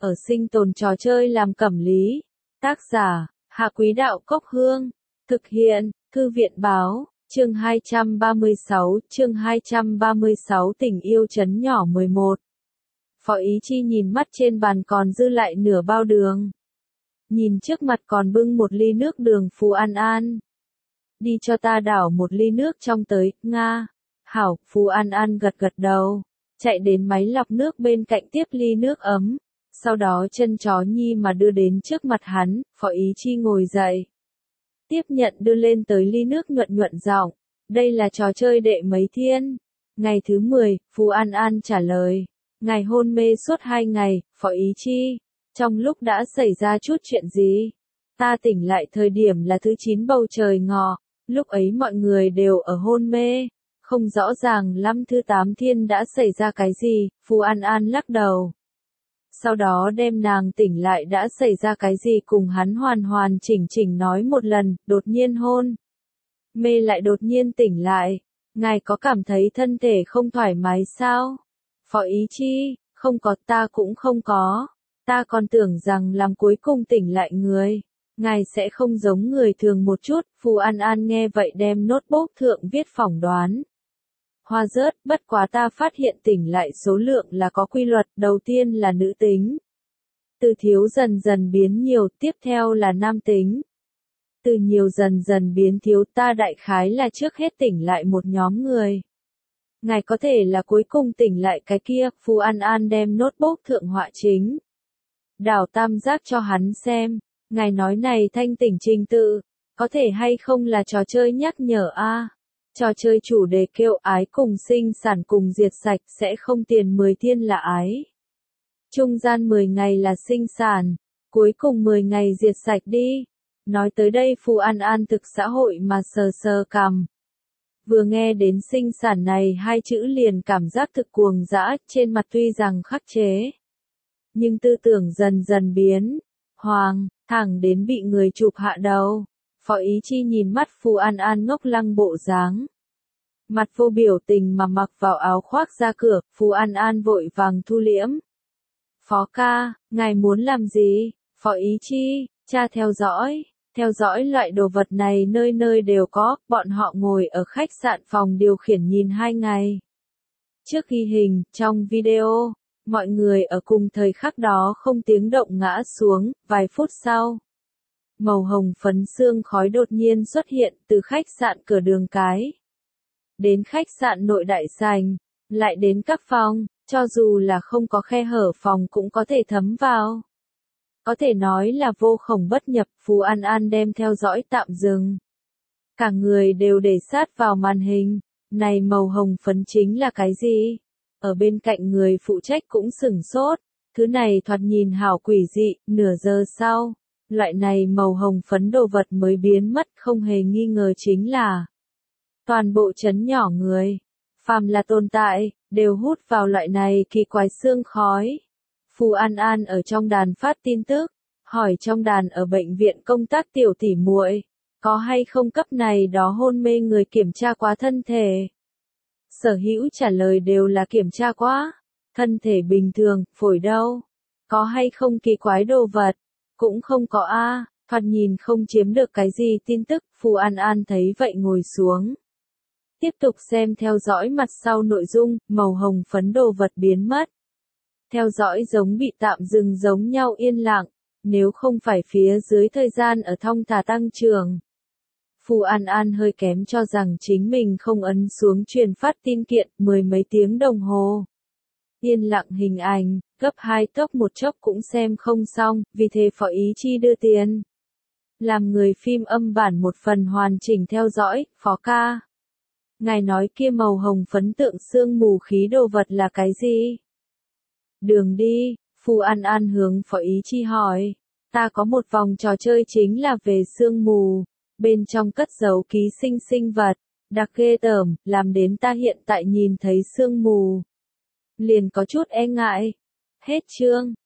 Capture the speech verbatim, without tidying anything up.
ở sinh tồn trò chơi làm cẩm lý. Tác giả, Hạ Quý Đạo Cốc Hương. Thực hiện, Thư viện Báo, chương hai trăm ba mươi sáu, chương hai trăm ba mươi sáu tình yêu trấn nhỏ mười một. Phó Ý Chi nhìn mắt trên bàn còn dư lại nửa bao đường. Nhìn trước mặt còn bưng một ly nước đường Phù An An. Đi cho ta đảo một ly nước trong tới, Nga. Hảo, Phù An An gật gật đầu. Chạy đến máy lọc nước bên cạnh tiếp ly nước ấm. Sau đó chân chó nhi mà đưa đến trước mặt hắn, Phó Ý Chi ngồi dậy. Tiếp nhận đưa lên tới ly nước nhuận nhuận giọng. Đây là trò chơi đệ mấy thiên? Ngày thứ mười, Phù An An trả lời. Ngày hôn mê suốt hai ngày, Phó Ý Chi. Trong lúc đã xảy ra chút chuyện gì? Ta tỉnh lại thời điểm là thứ chín bầu trời ngọ, lúc ấy mọi người đều ở hôn mê. Không rõ ràng lắm thứ tám thiên đã xảy ra cái gì, Phù An An lắc đầu. Sau đó đem nàng tỉnh lại đã xảy ra cái gì cùng hắn hoàn hoàn chỉnh chỉnh nói một lần, đột nhiên hôn. Mê lại đột nhiên tỉnh lại. Ngài có cảm thấy thân thể không thoải mái sao? Phó Ý Chi, không có, ta cũng không có. Ta còn tưởng rằng làm cuối cùng tỉnh lại người. Ngài sẽ không giống người thường một chút. Phù An An nghe vậy đem notebook thượng viết phỏng đoán. Hoa rớt, bất quá ta phát hiện tỉnh lại số lượng là có quy luật, đầu tiên là nữ tính. Từ thiếu dần dần biến nhiều, tiếp theo là nam tính. Từ nhiều dần dần biến thiếu, ta đại khái là trước hết tỉnh lại một nhóm người. Ngài có thể là cuối cùng tỉnh lại cái kia, Phù An An đem notebook thượng họa chính. Đảo tam giác cho hắn xem, ngài nói này thanh tỉnh trình tự, có thể hay không là trò chơi nhắc nhở a? Trò chơi chủ đề kêu ái cùng sinh sản cùng diệt sạch sẽ không tiền mười thiên là ái. Trung gian mười ngày là sinh sản, cuối cùng mười ngày diệt sạch đi. Nói tới đây Phù An An thực xã hội mà sờ sờ cằm. Vừa nghe đến sinh sản này hai chữ liền cảm giác thực cuồng dã, trên mặt tuy rằng khắc chế. Nhưng tư tưởng dần dần biến. Hoàng, thẳng đến bị người chụp hạ đầu. Phó Ý Chi nhìn mắt Phù An An ngốc lăng bộ dáng. Mặt vô biểu tình mà mặc vào áo khoác ra cửa, Phù An An vội vàng thu liễm. Phó ca, ngài muốn làm gì? Phó Ý Chi, cha theo dõi. Theo dõi loại đồ vật này nơi nơi đều có, bọn họ ngồi ở khách sạn phòng điều khiển nhìn hai ngày. Trước ghi hình, trong video, mọi người ở cùng thời khắc đó không tiếng động ngã xuống, vài phút sau. Màu hồng phấn sương khói đột nhiên xuất hiện từ khách sạn cửa đường cái. Đến khách sạn nội đại sảnh, lại đến các phòng, cho dù là không có khe hở phòng cũng có thể thấm vào. Có thể nói là vô khổng bất nhập, Phù An An đem theo dõi tạm dừng. Cả người đều để sát vào màn hình, này màu hồng phấn chính là cái gì? Ở bên cạnh người phụ trách cũng sửng sốt, thứ này thoạt nhìn hảo quỷ dị, nửa giờ sau, loại này màu hồng phấn đồ vật mới biến mất, không hề nghi ngờ chính là toàn bộ trấn nhỏ người, phàm là tồn tại, đều hút vào loại này kỳ quái sương khói. Phù An An ở trong đàn phát tin tức, hỏi trong đàn ở bệnh viện công tác tiểu tỷ muội, có hay không cấp này đó hôn mê người kiểm tra quá thân thể. Sở hữu trả lời đều là kiểm tra quá, thân thể bình thường, phổi đâu, có hay không kỳ quái đồ vật, cũng không có a, thoạt nhìn không chiếm được cái gì tin tức, Phù An An thấy vậy ngồi xuống. Tiếp tục xem theo dõi mặt sau nội dung, màu hồng phấn đồ vật biến mất. Theo dõi giống bị tạm dừng giống nhau yên lặng, nếu không phải phía dưới thời gian ở thong thả tăng trưởng. Phù An An hơi kém cho rằng chính mình không ấn xuống truyền phát tin kiện mười mấy tiếng đồng hồ. Yên lặng hình ảnh, gấp hai tốc một chốc cũng xem không xong, vì thế Phó Ý Chi đưa tiền. Làm người phim âm bản một phần hoàn chỉnh theo dõi, Phó ca. Ngài nói kia màu hồng phấn tượng sương mù khí đồ vật là cái gì? Đường đi, Phù An An hướng Phó Ý Chi hỏi. Ta có một vòng trò chơi chính là về sương mù, bên trong cất giấu ký sinh sinh vật, đặc ghê tởm, làm đến ta hiện tại nhìn thấy sương mù. Liền có chút e ngại. Hết chương.